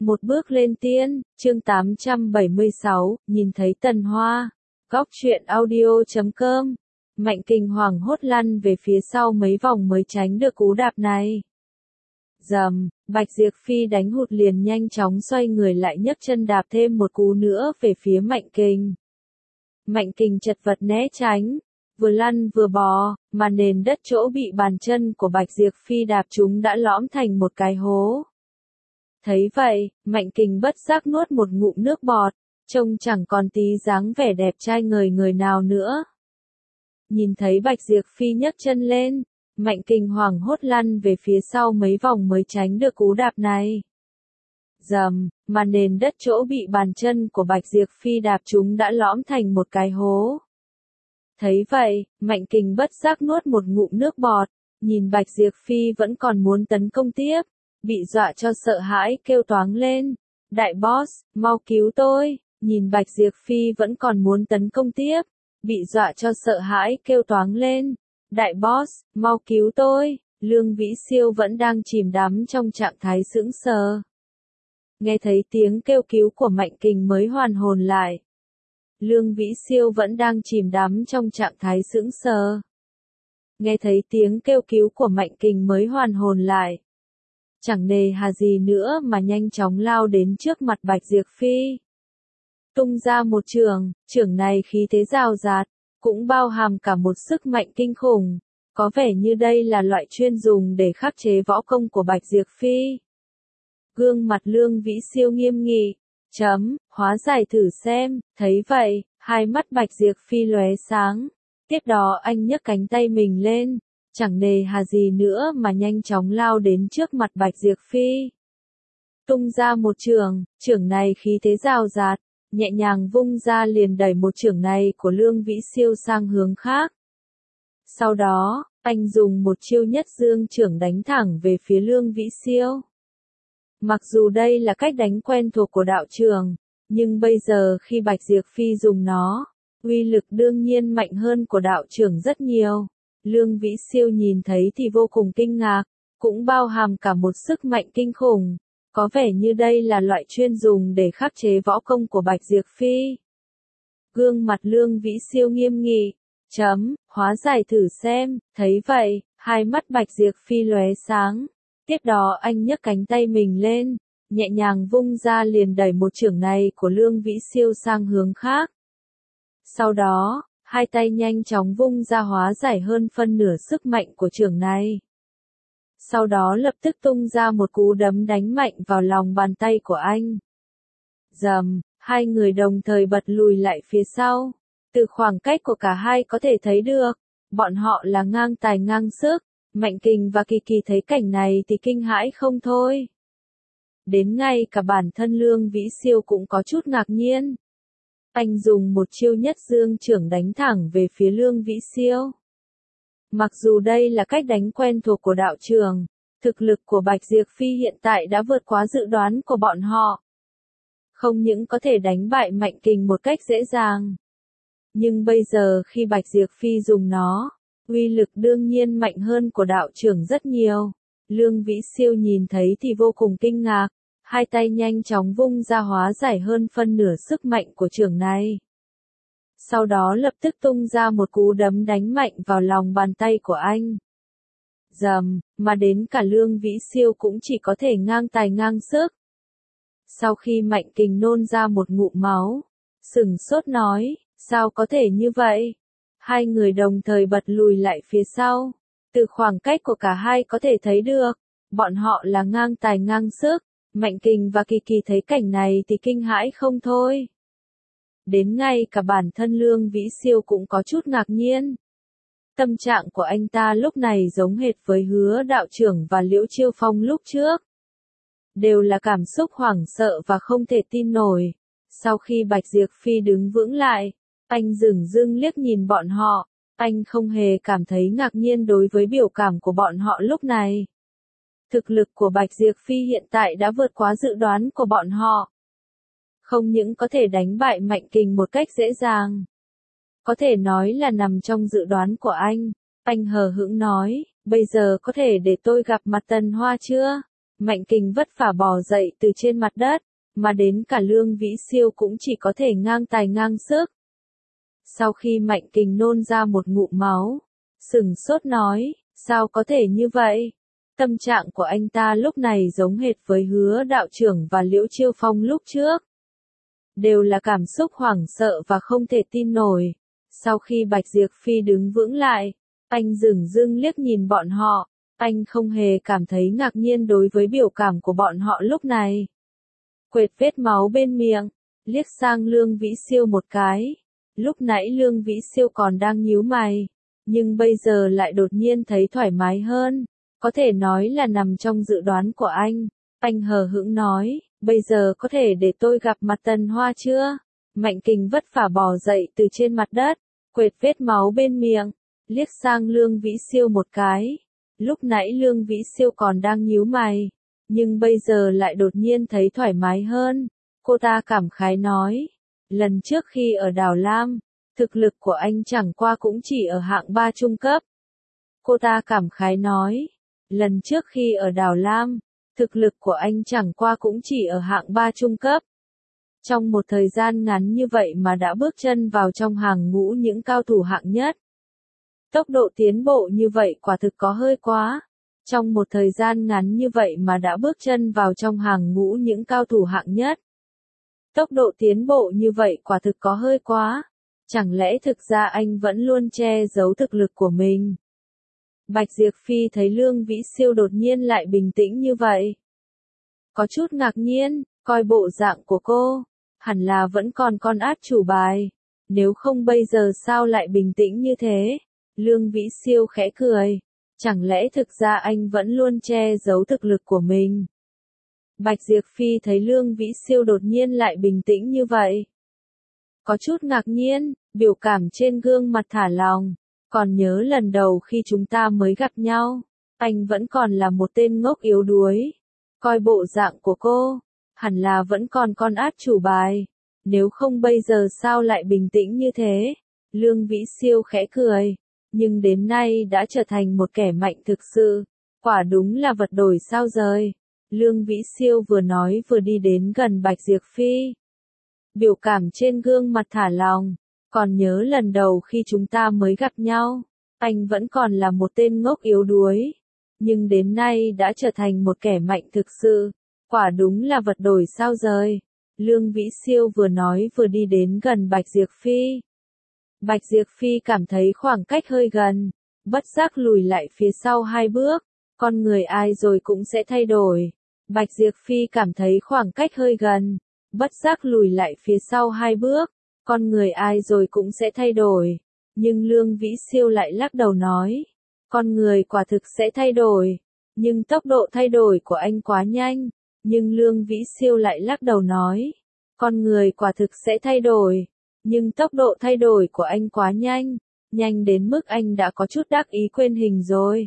Một bước lên tiên, chương 876, nhìn thấy Tần Hoa. Góc truyện audio.com. Mạnh Kình hoảng hốt lăn về phía sau mấy vòng mới tránh được cú đạp này. Rầm, Bạch Diệp Phi đánh hụt liền nhanh chóng xoay người lại nhấc chân đạp thêm một cú nữa về phía Mạnh Kình. Mạnh Kình chật vật né tránh, vừa lăn vừa bò, mà nền đất chỗ bị bàn chân của Bạch Diệp Phi đạp trúng đã lõm thành một cái hố. Thấy vậy, Mạnh Kình bất giác nuốt một ngụm nước bọt, trông chẳng còn tí dáng vẻ đẹp trai ngời ngời nào nữa. Nhìn thấy Bạch Diệp Phi nhấc chân lên, Mạnh Kình hoảng hốt lăn về phía sau mấy vòng mới tránh được cú đạp này. Rầm, mà nền đất chỗ bị bàn chân của Bạch Diệp Phi đạp trúng đã lõm thành một cái hố. Thấy vậy, Mạnh Kình bất giác nuốt một ngụm nước bọt, nhìn Bạch Diệp Phi vẫn còn muốn tấn công tiếp, bị dọa cho sợ hãi kêu toáng lên. Đại boss, mau cứu tôi, nhìn Bạch Diệp Phi vẫn còn muốn tấn công tiếp, bị dọa cho sợ hãi kêu toáng lên. Đại boss, mau cứu tôi, Lương Vĩ Siêu vẫn đang chìm đắm trong trạng thái sững sờ. Nghe thấy tiếng kêu cứu của Mạnh Kình mới hoàn hồn lại. Lương Vĩ Siêu vẫn đang chìm đắm trong trạng thái sững sờ. Nghe thấy tiếng kêu cứu của Mạnh Kình mới hoàn hồn lại. Chẳng nề hà gì nữa mà nhanh chóng lao đến trước mặt Bạch Diệp Phi. Tung ra một chưởng này khí thế rào rạt, cũng bao hàm cả một sức mạnh kinh khủng, có vẻ như đây là loại chuyên dùng để khắc chế võ công của Bạch Diệp Phi. Gương mặt Lương Vĩ Siêu nghiêm nghị, hóa giải thử xem, thấy vậy, hai mắt Bạch Diệp Phi lóe sáng, tiếp đó anh nhấc cánh tay mình lên, chẳng nề hà gì nữa mà nhanh chóng lao đến trước mặt Bạch Diệp Phi. Tung ra một chưởng này khí thế rào rạt, nhẹ nhàng vung ra liền đẩy một chưởng này của Lương Vĩ Siêu sang hướng khác. Sau đó, anh dùng một chiêu nhất dương chưởng đánh thẳng về phía Lương Vĩ Siêu. Mặc dù đây là cách đánh quen thuộc của đạo trường, nhưng bây giờ khi Bạch Diệp Phi dùng nó, uy lực đương nhiên mạnh hơn của đạo trường rất nhiều. Lương Vĩ Siêu nhìn thấy thì vô cùng kinh ngạc, cũng bao hàm cả một sức mạnh kinh khủng, có vẻ như đây là loại chuyên dùng để khắc chế võ công của Bạch Diệp Phi. Gương mặt Lương Vĩ Siêu nghiêm nghị, hóa giải thử xem, thấy vậy, hai mắt Bạch Diệp Phi lóe sáng, tiếp đó anh nhấc cánh tay mình lên, nhẹ nhàng vung ra liền đẩy một chưởng này của Lương Vĩ Siêu sang hướng khác. Sau đó, hai tay nhanh chóng vung ra hóa giải hơn phân nửa sức mạnh của chưởng này. Sau đó lập tức tung ra một cú đấm đánh mạnh vào lòng bàn tay của anh. Rầm, hai người đồng thời bật lùi lại phía sau. Từ khoảng cách của cả hai có thể thấy được, bọn họ là ngang tài ngang sức. Mạnh Kình và Kỳ Kỳ thấy cảnh này thì kinh hãi không thôi. Đến ngay cả bản thân Lương Vĩ Siêu cũng có chút ngạc nhiên. Anh dùng một chiêu nhất dương chưởng đánh thẳng về phía Lương Vĩ Siêu. Mặc dù đây là cách đánh quen thuộc của đạo trường, thực lực của Bạch Diệp Phi hiện tại đã vượt quá dự đoán của bọn họ. Không những có thể đánh bại Mạnh Kình một cách dễ dàng, nhưng bây giờ khi Bạch Diệp Phi dùng nó, uy lực đương nhiên mạnh hơn của đạo trưởng rất nhiều. Lương Vĩ Siêu nhìn thấy thì vô cùng kinh ngạc, hai tay nhanh chóng vung ra hóa giải hơn phân nửa sức mạnh của chưởng này. Sau đó lập tức tung ra một cú đấm đánh mạnh vào lòng bàn tay của anh. Rầm, mà đến cả Lương Vĩ Siêu cũng chỉ có thể ngang tài ngang sức. Sau khi Mạnh Kình nôn ra một ngụm máu, sửng sốt nói, sao có thể như vậy? Hai người đồng thời bật lùi lại phía sau. Từ khoảng cách của cả hai có thể thấy được, bọn họ là ngang tài ngang sức. Mạnh Kình và Kỳ Kỳ thấy cảnh này thì kinh hãi không thôi. Đến ngay cả bản thân Lương Vĩ Siêu cũng có chút ngạc nhiên. Tâm trạng của anh ta lúc này giống hệt với Hứa đạo trưởng và Liễu Chiêu Phong lúc trước. Đều là cảm xúc hoảng sợ và không thể tin nổi. Sau khi Bạch Diệp Phi đứng vững lại, anh dửng dưng liếc nhìn bọn họ, anh không hề cảm thấy ngạc nhiên đối với biểu cảm của bọn họ lúc này. Thực lực của Bạch Diệp Phi hiện tại đã vượt quá dự đoán của bọn họ. Không những có thể đánh bại Mạnh Kình một cách dễ dàng, có thể nói là nằm trong dự đoán của anh. Anh hờ hững nói, bây giờ có thể để tôi gặp mặt Tần Hoa chưa? Mạnh Kình vất vả bò dậy từ trên mặt đất, mà đến cả Lương Vĩ Siêu cũng chỉ có thể ngang tài ngang sức. Sau khi Mạnh Kình nôn ra một ngụm máu, sửng sốt nói, sao có thể như vậy? Tâm trạng của anh ta lúc này giống hệt với Hứa đạo trưởng và Liễu Chiêu Phong lúc trước. Đều là cảm xúc hoảng sợ và không thể tin nổi. Sau khi Bạch Diệp Phi đứng vững lại, anh dửng dưng liếc nhìn bọn họ, anh không hề cảm thấy ngạc nhiên đối với biểu cảm của bọn họ lúc này. Quệt vết máu bên miệng, liếc sang Lương Vĩ Siêu một cái. Lúc nãy Lương Vĩ Siêu còn đang nhíu mày, nhưng bây giờ lại đột nhiên thấy thoải mái hơn, có thể nói là nằm trong dự đoán của anh. Anh hờ hững nói, bây giờ có thể để tôi gặp mặt Tần Hoa chưa? Mạnh Kình vất vả bò dậy từ trên mặt đất, quệt vết máu bên miệng, liếc sang Lương Vĩ Siêu một cái. Lúc nãy Lương Vĩ Siêu còn đang nhíu mày, nhưng bây giờ lại đột nhiên thấy thoải mái hơn. Cô ta cảm khái nói, lần trước khi ở Đào Lam, thực lực của anh chẳng qua cũng chỉ ở hạng 3 trung cấp. Cô ta cảm khái nói, lần trước khi ở Đào Lam, thực lực của anh chẳng qua cũng chỉ ở hạng 3 trung cấp. Trong một thời gian ngắn như vậy mà đã bước chân vào trong hàng ngũ những cao thủ hạng nhất. Tốc độ tiến bộ như vậy quả thực có hơi quá. Trong một thời gian ngắn như vậy mà đã bước chân vào trong hàng ngũ những cao thủ hạng nhất. Tốc độ tiến bộ như vậy quả thực có hơi quá. Chẳng lẽ thực ra anh vẫn luôn che giấu thực lực của mình? Bạch Diệp Phi thấy Lương Vĩ Siêu đột nhiên lại bình tĩnh như vậy. Có chút ngạc nhiên, coi bộ dạng của cô, hẳn là vẫn còn con át chủ bài. Nếu không bây giờ sao lại bình tĩnh như thế? Lương Vĩ Siêu khẽ cười. Chẳng lẽ thực ra anh vẫn luôn che giấu thực lực của mình? Bạch Diệp Phi thấy Lương Vĩ Siêu đột nhiên lại bình tĩnh như vậy. Có chút ngạc nhiên, biểu cảm trên gương mặt thả lỏng. Còn nhớ lần đầu khi chúng ta mới gặp nhau, anh vẫn còn là một tên ngốc yếu đuối. Coi bộ dạng của cô, hẳn là vẫn còn con át chủ bài. Nếu không bây giờ sao lại bình tĩnh như thế? Lương Vĩ Siêu khẽ cười. Nhưng đến nay đã trở thành một kẻ mạnh thực sự. Quả đúng là vật đổi sao rời. Lương Vĩ Siêu vừa nói vừa đi đến gần Bạch Diệp Phi. Biểu cảm trên gương mặt thả lỏng. Còn nhớ lần đầu khi chúng ta mới gặp nhau, anh vẫn còn là một tên ngốc yếu đuối. Nhưng đến nay đã trở thành một kẻ mạnh thực sự. Quả đúng là vật đổi sao rời. Lương Vĩ Siêu vừa nói vừa đi đến gần Bạch Diệp Phi. Bạch Diệp Phi cảm thấy khoảng cách hơi gần, bất giác lùi lại phía sau 2 bước. Con người ai rồi cũng sẽ thay đổi. Bạch Diệp Phi cảm thấy khoảng cách hơi gần, bất giác lùi lại phía sau 2 bước. Con người ai rồi cũng sẽ thay đổi. Nhưng Lương Vĩ Siêu lại lắc đầu nói, con người quả thực sẽ thay đổi, nhưng tốc độ thay đổi của anh quá nhanh. Nhưng Lương Vĩ Siêu lại lắc đầu nói, con người quả thực sẽ thay đổi, nhưng tốc độ thay đổi của anh quá nhanh, nhanh đến mức anh đã có chút đắc ý quên hình rồi.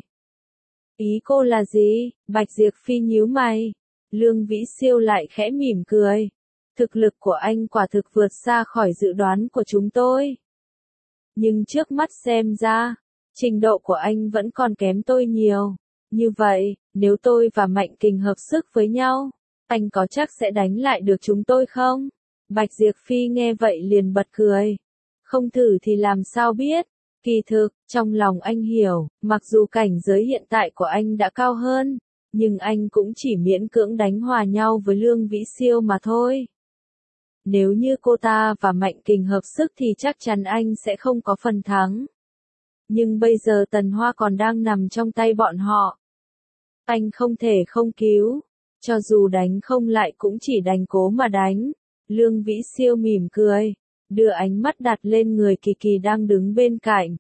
Ý cô là gì? Bạch Diệp Phi nhíu mày. Lương Vĩ Siêu lại khẽ mỉm cười. Thực lực của anh quả thực vượt xa khỏi dự đoán của chúng tôi. Nhưng trước mắt xem ra, trình độ của anh vẫn còn kém tôi nhiều. Như vậy, nếu tôi và Mạnh Kình hợp sức với nhau, anh có chắc sẽ đánh lại được chúng tôi không? Bạch Diệp Phi nghe vậy liền bật cười. Không thử thì làm sao biết? Kỳ thực, trong lòng anh hiểu, mặc dù cảnh giới hiện tại của anh đã cao hơn, nhưng anh cũng chỉ miễn cưỡng đánh hòa nhau với Lương Vĩ Siêu mà thôi. Nếu như cô ta và Mạnh Kình hợp sức thì chắc chắn anh sẽ không có phần thắng. Nhưng bây giờ Tần Hoa còn đang nằm trong tay bọn họ. Anh không thể không cứu. Cho dù đánh không lại cũng chỉ đành cố mà đánh. Lương Vĩ Siêu mỉm cười, đưa ánh mắt đặt lên người Kỳ Kỳ đang đứng bên cạnh.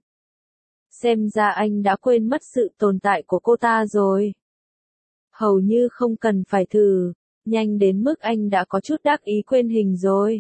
Xem ra anh đã quên mất sự tồn tại của cô ta rồi. Hầu như không cần phải thử, nhanh đến mức anh đã có chút đắc ý quên hình rồi.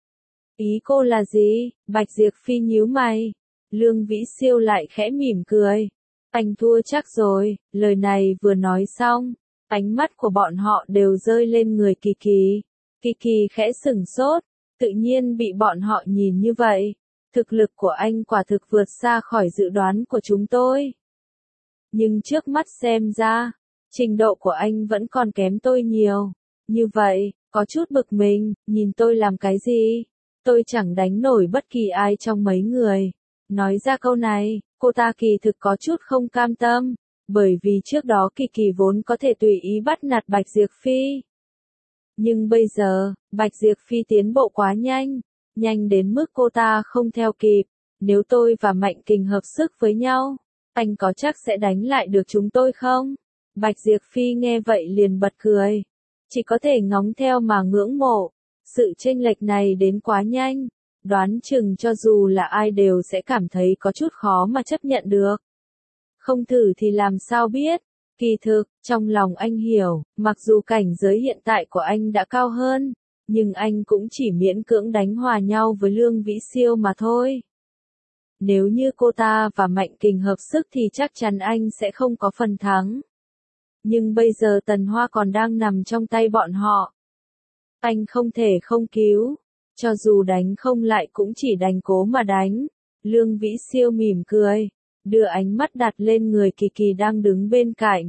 Ý cô là gì? Bạch Diệp Phi nhíu mày. Lương Vĩ Siêu lại khẽ mỉm cười. Anh thua chắc rồi. Lời này vừa nói xong, ánh mắt của bọn họ đều rơi lên người Kỳ Kỳ. Kỳ Kỳ khẽ sửng sốt, tự nhiên bị bọn họ nhìn như vậy. Thực lực của anh quả thực vượt xa khỏi dự đoán của chúng tôi. Nhưng trước mắt xem ra, Trình độ của anh vẫn còn kém tôi nhiều. Như vậy, có chút bực mình, nhìn tôi làm cái gì? Tôi chẳng đánh nổi bất kỳ ai trong mấy người. Nói ra câu này, cô ta kỳ thực có chút không cam tâm, bởi vì trước đó Kỳ Kỳ vốn có thể tùy ý bắt nạt Bạch Diệp Phi. Nhưng bây giờ, Bạch Diệp Phi tiến bộ quá nhanh, nhanh đến mức cô ta không theo kịp. Nếu tôi và Mạnh Kình hợp sức với nhau, anh có chắc sẽ đánh lại được chúng tôi không? Bạch Diệp Phi nghe vậy liền bật cười. Chỉ có thể ngóng theo mà ngưỡng mộ. Sự chênh lệch này đến quá nhanh. Đoán chừng cho dù là ai đều sẽ cảm thấy có chút khó mà chấp nhận được. Không thử thì làm sao biết. Kỳ thực, trong lòng anh hiểu, mặc dù cảnh giới hiện tại của anh đã cao hơn, nhưng anh cũng chỉ miễn cưỡng đánh hòa nhau với Lương Vĩ Siêu mà thôi. Nếu như cô ta và Mạnh Kình hợp sức thì chắc chắn anh sẽ không có phần thắng. Nhưng bây giờ Tần Hoa còn đang nằm trong tay bọn họ. Anh không thể không cứu. Cho dù đánh không lại cũng chỉ đành cố mà đánh. Lương Vĩ Siêu mỉm cười, đưa ánh mắt đặt lên người Kỳ Kỳ đang đứng bên cạnh.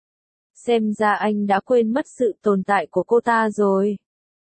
Xem ra anh đã quên mất sự tồn tại của cô ta rồi.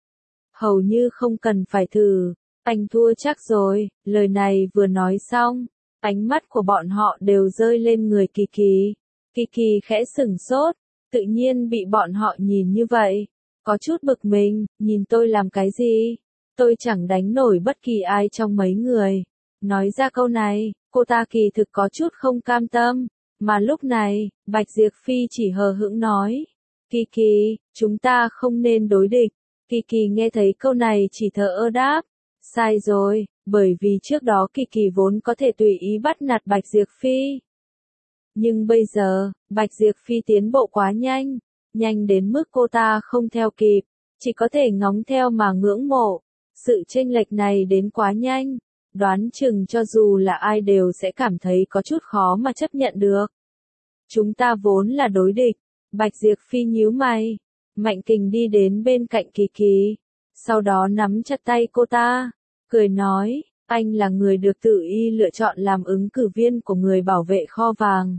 Hầu như không cần phải thử, anh thua chắc rồi. Lời này vừa nói xong, ánh mắt của bọn họ đều rơi lên người Kỳ Kỳ. Kỳ Kỳ khẽ sửng sốt, tự nhiên bị bọn họ nhìn như vậy. Có chút bực mình, nhìn tôi làm cái gì? Tôi chẳng đánh nổi bất kỳ ai trong mấy người. Nói ra câu này, cô ta kỳ thực có chút không cam tâm. Mà lúc này, Bạch Diệp Phi chỉ hờ hững nói. Kỳ Kỳ, chúng ta không nên đối địch. Kỳ Kỳ nghe thấy câu này chỉ thờ ơ đáp. Sai rồi, bởi vì trước đó Kỳ Kỳ vốn có thể tùy ý bắt nạt Bạch Diệp Phi. Nhưng bây giờ, Bạch Diệp Phi tiến bộ quá nhanh, nhanh đến mức cô ta không theo kịp, chỉ có thể ngóng theo mà ngưỡng mộ. Sự chênh lệch này đến quá nhanh, đoán chừng cho dù là ai đều sẽ cảm thấy có chút khó mà chấp nhận được. Chúng ta vốn là đối địch. Bạch Diệp Phi nhíu mày. Mạnh Kình đi đến bên cạnh Kỳ Kỳ, sau đó nắm chặt tay cô ta, cười nói, anh là người được tự y lựa chọn làm ứng cử viên của người bảo vệ kho vàng.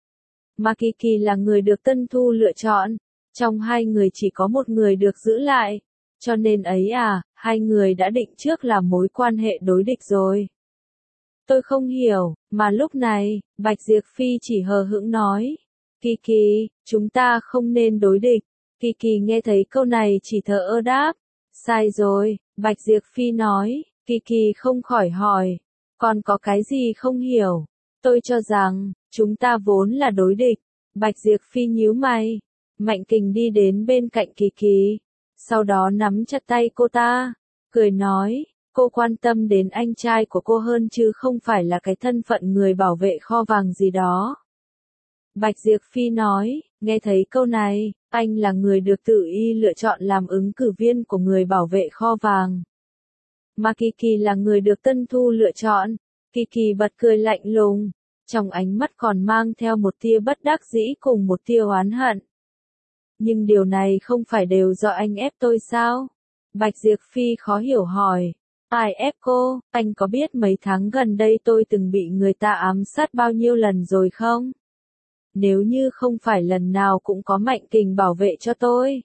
Mà Kỳ Kỳ là người được Tân Thu lựa chọn, trong hai người chỉ có một người được giữ lại, cho nên ấy à, hai người đã định trước là mối quan hệ đối địch rồi. Tôi không hiểu, mà lúc này, Bạch Diệp Phi chỉ hờ hững nói, Kỳ Kỳ, chúng ta không nên đối địch. Kỳ Kỳ nghe thấy câu này chỉ thờ ơ đáp, sai rồi, Bạch Diệp Phi nói. Kỳ Kỳ không khỏi hỏi, còn có cái gì không hiểu? Tôi cho rằng, chúng ta vốn là đối địch. Bạch Diệp Phi nhíu mày. Mạnh Kình đi đến bên cạnh Kỳ Kỳ, sau đó nắm chặt tay cô ta, cười nói, cô quan tâm đến anh trai của cô hơn chứ không phải là cái thân phận người bảo vệ kho vàng gì đó. Bạch Diệp Phi nói, nghe thấy câu này, anh là người được tự y lựa chọn làm ứng cử viên của người bảo vệ kho vàng. Mà Kỳ Kỳ là người được Tân Thu lựa chọn. Kỳ Kỳ bật cười lạnh lùng, trong ánh mắt còn mang theo một tia bất đắc dĩ cùng một tia oán hận. Nhưng điều này không phải đều do anh ép tôi sao? Bạch Diệp Phi khó hiểu hỏi. Ai ép cô? Anh có biết mấy tháng gần đây tôi từng bị người ta ám sát bao nhiêu lần rồi không? Nếu như không phải lần nào cũng có Mạnh Kình bảo vệ cho tôi,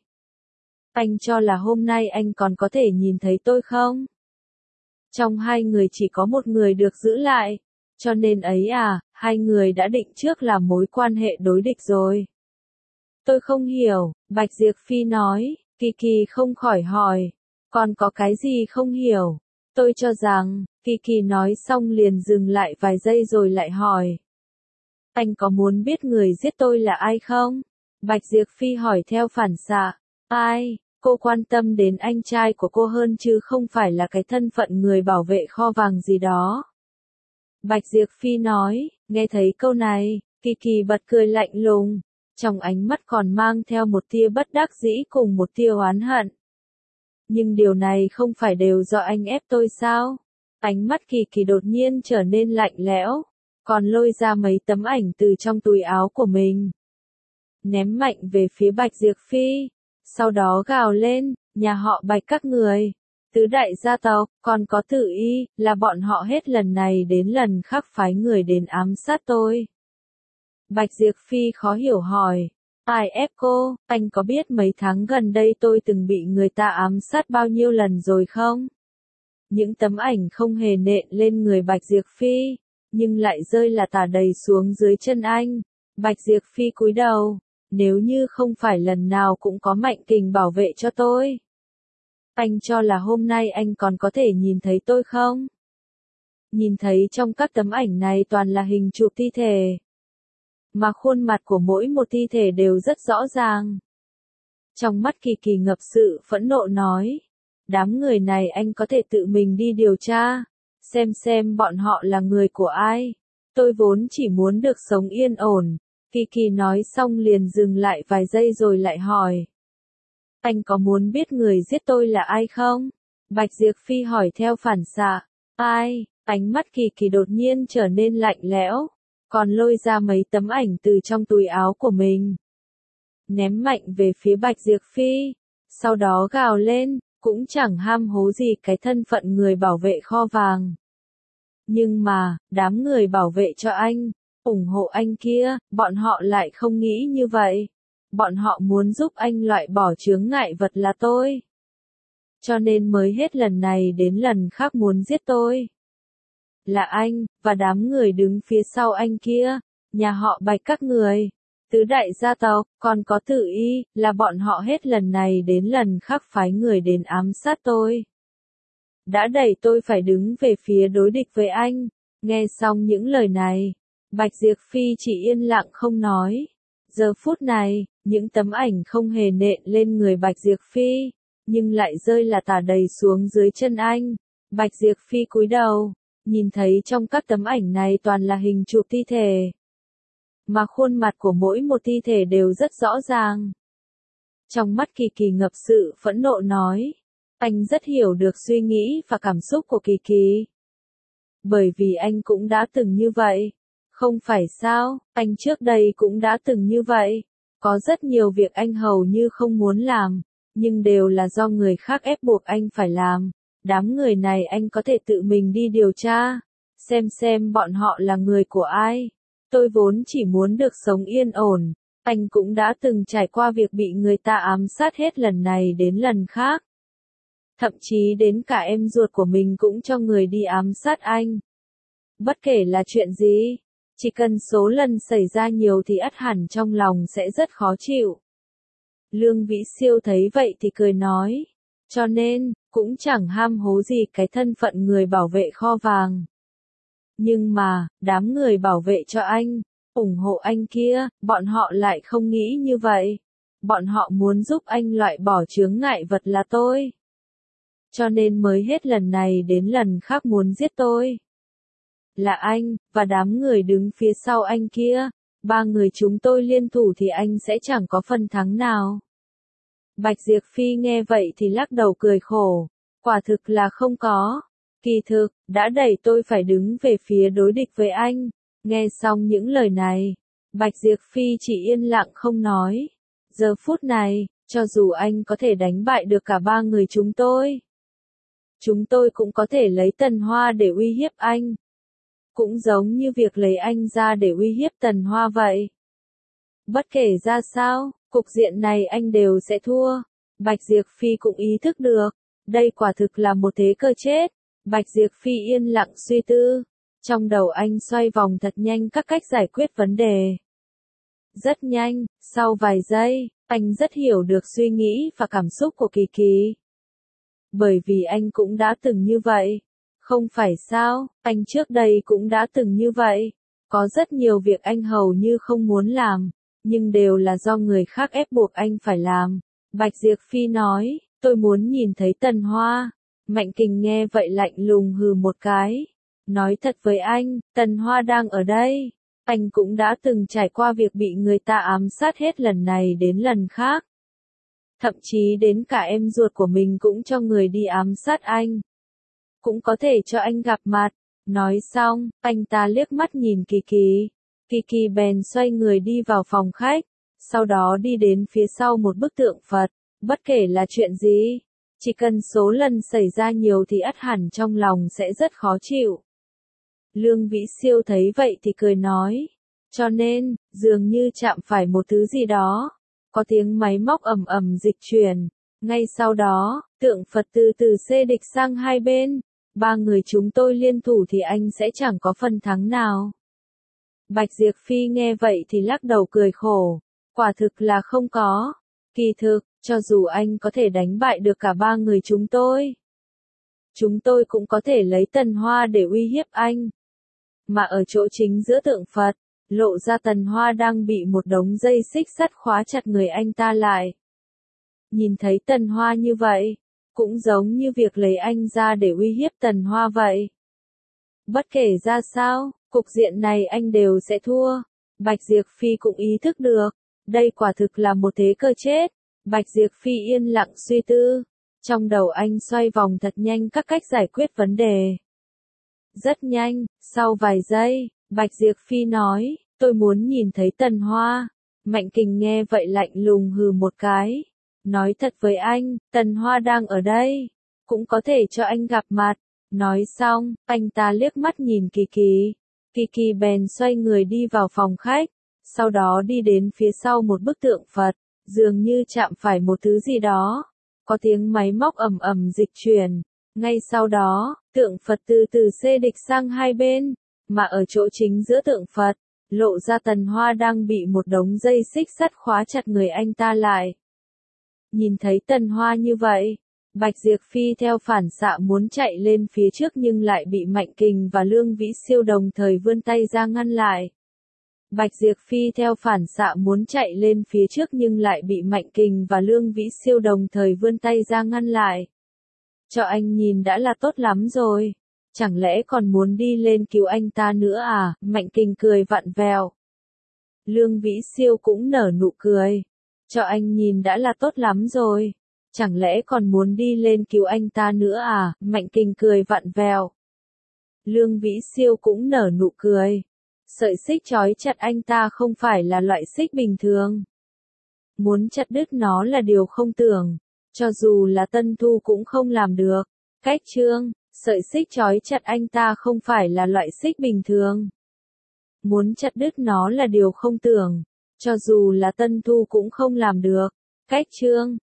anh cho là hôm nay anh còn có thể nhìn thấy tôi không? Trong hai người chỉ có một người được giữ lại, cho nên ấy à, hai người đã định trước là mối quan hệ đối địch rồi. Tôi không hiểu, Bạch Diệp Phi nói. Kỳ Kỳ không khỏi hỏi, còn có cái gì không hiểu? Tôi cho rằng, Kỳ Kỳ nói xong liền dừng lại vài giây rồi lại hỏi. Anh có muốn biết người giết tôi là ai không? Bạch Diệp Phi hỏi theo phản xạ. Ai? Cô quan tâm đến anh trai của cô hơn chứ không phải là cái thân phận người bảo vệ kho vàng gì đó. Bạch Diệp Phi nói, nghe thấy câu này, Kỳ Kỳ bật cười lạnh lùng, trong ánh mắt còn mang theo một tia bất đắc dĩ cùng một tia oán hận. Nhưng điều này không phải đều do anh ép tôi sao? Ánh mắt Kỳ Kỳ đột nhiên trở nên lạnh lẽo, còn lôi ra mấy tấm ảnh từ trong túi áo của mình, ném mạnh về phía Bạch Diệp Phi. Sau đó gào lên, nhà họ Bạch các người, tứ đại gia tộc, còn có tự y, là bọn họ hết lần này đến lần khác phái người đến ám sát tôi. Bạch Diệp Phi khó hiểu hỏi, Ai ép cô, anh có biết mấy tháng gần đây tôi từng bị người ta ám sát bao nhiêu lần rồi không? Những tấm ảnh không hề nện lên người Bạch Diệp Phi, nhưng lại rơi là tả đầy xuống dưới chân anh. Bạch Diệp Phi cúi đầu, nếu như không phải lần nào cũng có Mạnh Kình bảo vệ cho tôi. Anh cho là hôm nay anh còn có thể nhìn thấy tôi không? Nhìn thấy trong các tấm ảnh này toàn là hình chụp thi thể. Mà khuôn mặt của mỗi một thi thể đều rất rõ ràng. Trong mắt Kỳ Kỳ ngập sự phẫn nộ nói. Đám người này anh có thể tự mình đi điều tra. Xem bọn họ là người của ai. Tôi vốn chỉ muốn được sống yên ổn. Kỳ Kỳ nói xong liền dừng lại vài giây rồi lại hỏi. Anh có muốn biết người giết tôi là ai không? Bạch Diệp Phi hỏi theo phản xạ. Ai? Ánh mắt Kỳ Kỳ đột nhiên trở nên lạnh lẽo. Còn lôi ra mấy tấm ảnh từ trong túi áo của mình. Ném mạnh về phía Bạch Diệp Phi. Sau đó gào lên, cũng chẳng ham hố gì cái thân phận người bảo vệ kho vàng. Nhưng mà, đám người bảo vệ cho anh, ủng hộ anh kia, bọn họ lại không nghĩ như vậy. Bọn họ muốn giúp anh loại bỏ chướng ngại vật là tôi. Cho nên mới hết lần này đến lần khác muốn giết tôi. Là anh, và đám người đứng phía sau anh kia, nhà họ Bạch các người, tứ đại gia tộc, còn có Tử Y, là bọn họ hết lần này đến lần khác phái người đến ám sát tôi. Đã đẩy tôi phải đứng về phía đối địch với anh. Nghe xong những lời này, Bạch Diệp Phi chỉ yên lặng không nói. Giờ phút này, những tấm ảnh không hề nện lên người Bạch Diệp Phi, nhưng lại rơi là tả đầy xuống dưới chân anh. Bạch Diệp Phi cúi đầu, nhìn thấy trong các tấm ảnh này toàn là hình chụp thi thể. Mà khuôn mặt của mỗi một thi thể đều rất rõ ràng. Trong mắt Kỳ Kỳ ngập sự phẫn nộ nói. Anh rất hiểu được suy nghĩ và cảm xúc của Kỳ Kỳ. Bởi vì anh cũng đã từng như vậy. Không phải sao, anh trước đây cũng đã từng như vậy. Có rất nhiều việc anh hầu như không muốn làm, nhưng đều là do người khác ép buộc anh phải làm. Đám người này anh có thể tự mình đi điều tra, xem bọn họ là người của ai. Tôi vốn chỉ muốn được sống yên ổn, anh cũng đã từng trải qua việc bị người ta ám sát hết lần này đến lần khác. Thậm chí đến cả em ruột của mình cũng cho người đi ám sát anh. Bất kể là chuyện gì, chỉ cần số lần xảy ra nhiều thì ắt hẳn trong lòng sẽ rất khó chịu. Lương Vĩ Siêu thấy vậy thì cười nói, cho nên, cũng chẳng ham hố gì cái thân phận người bảo vệ kho vàng. Nhưng mà, đám người bảo vệ cho anh, ủng hộ anh kia, bọn họ lại không nghĩ như vậy. Bọn họ muốn giúp anh loại bỏ chướng ngại vật là tôi. Cho nên mới hết lần này đến lần khác muốn giết tôi. Là anh, và đám người đứng phía sau anh kia. Ba người chúng tôi liên thủ thì anh sẽ chẳng có phần thắng nào. Bạch Diệp Phi nghe vậy thì lắc đầu cười khổ. Quả thực là không có. Kỳ thực, đã đẩy tôi phải đứng về phía đối địch với anh. Nghe xong những lời này, Bạch Diệp Phi chỉ yên lặng không nói. Giờ phút này, cho dù anh có thể đánh bại được cả ba người chúng tôi cũng có thể lấy Tần Hoa để uy hiếp anh. Cũng giống như việc lấy anh ra để uy hiếp Tần Hoa vậy. Bất kể ra sao, cục diện này anh đều sẽ thua. Bạch Diệp Phi cũng ý thức được, đây quả thực là một thế cơ chết. Bạch Diệp Phi yên lặng suy tư. Trong đầu anh xoay vòng thật nhanh các cách giải quyết vấn đề. Rất nhanh, sau vài giây, anh rất hiểu được suy nghĩ và cảm xúc của Kỳ Kỳ. Bởi vì anh cũng đã từng như vậy. Không phải sao, anh trước đây cũng đã từng như vậy. Có rất nhiều việc anh hầu như không muốn làm, nhưng đều là do người khác ép buộc anh phải làm. Bạch Diệp Phi nói, tôi muốn nhìn thấy Tần Hoa. Mạnh Kình nghe vậy lạnh lùng hừ một cái. Nói thật với anh, Tần Hoa đang ở đây. Anh cũng đã từng trải qua việc bị người ta ám sát hết lần này đến lần khác. Thậm chí đến cả em ruột của mình cũng cho người đi ám sát anh. Cũng có thể cho anh gặp mặt. Nói xong, anh ta liếc mắt nhìn Kỳ Kỳ. Kỳ Kỳ bèn xoay người đi vào phòng khách. Sau đó đi đến phía sau một bức tượng Phật. Bất kể là chuyện gì, chỉ cần số lần xảy ra nhiều thì ắt hẳn trong lòng sẽ rất khó chịu. Lương Vĩ Siêu thấy vậy thì cười nói. Cho nên, dường như chạm phải một thứ gì đó. có tiếng máy móc ầm ầm dịch chuyển. Ngay sau đó, tượng Phật từ từ xê địch sang hai bên. Ba người chúng tôi liên thủ thì anh sẽ chẳng có phần thắng nào. Bạch Diệp Phi nghe vậy thì lắc đầu cười khổ. Quả thực là không có. Kỳ thực, cho dù anh có thể đánh bại được cả ba người chúng tôi cũng có thể lấy Tần Hoa để uy hiếp anh. Mà ở chỗ chính giữa tượng Phật, lộ ra Tần Hoa đang bị một đống dây xích sắt khóa chặt người anh ta lại. Nhìn thấy Tần Hoa như vậy, cũng giống như việc lấy anh ra để uy hiếp Tần Hoa vậy. Bất kể ra sao, cục diện này anh đều sẽ thua. Bạch Diệp Phi cũng ý thức được, đây quả thực là một thế cơ chết. Bạch Diệp Phi yên lặng suy tư. Trong đầu anh xoay vòng thật nhanh các cách giải quyết vấn đề. Rất nhanh, sau vài giây, Bạch Diệp Phi nói, tôi muốn nhìn thấy Tần Hoa. Mạnh Kình nghe vậy lạnh lùng hừ một cái. Nói thật với anh, Tần Hoa đang ở đây. Cũng có thể cho anh gặp mặt. Nói xong, anh ta liếc mắt nhìn Kỳ Kỳ. Kỳ Kỳ bèn xoay người đi vào phòng khách. Sau đó đi đến phía sau một bức tượng Phật. Dường như chạm phải một thứ gì đó. Có tiếng máy móc ầm ầm dịch chuyển. Ngay sau đó, tượng Phật từ từ xê địch sang hai bên. Mà ở chỗ chính giữa tượng Phật, lộ ra Tần Hoa đang bị một đống dây xích sắt khóa chặt người anh ta lại. Nhìn thấy Tần Hoa như vậy, Bạch Diệp Phi theo phản xạ muốn chạy lên phía trước nhưng lại bị Mạnh Kình và Lương Vĩ Siêu đồng thời vươn tay ra ngăn lại. Bạch Diệp Phi theo phản xạ muốn chạy lên phía trước nhưng lại bị Mạnh Kình và Lương Vĩ Siêu đồng thời vươn tay ra ngăn lại. Cho anh nhìn đã là tốt lắm rồi. Chẳng lẽ còn muốn đi lên cứu anh ta nữa à? Mạnh Kình cười vặn vẹo. Lương Vĩ Siêu cũng nở nụ cười. Cho anh nhìn đã là tốt lắm rồi. Chẳng lẽ còn muốn đi lên cứu anh ta nữa à? Mạnh Kình cười vặn vẹo. Lương Vĩ Siêu cũng nở nụ cười. Sợi xích trói chặt anh ta không phải là loại xích bình thường. Muốn chặt đứt nó là điều không tưởng. Cho dù là Tân Thu cũng không làm được. Cách chương, sợi xích trói chặt anh ta không phải là loại xích bình thường. Muốn chặt đứt nó là điều không tưởng. Cho dù là Tân Thu cũng không làm được. Cách chương,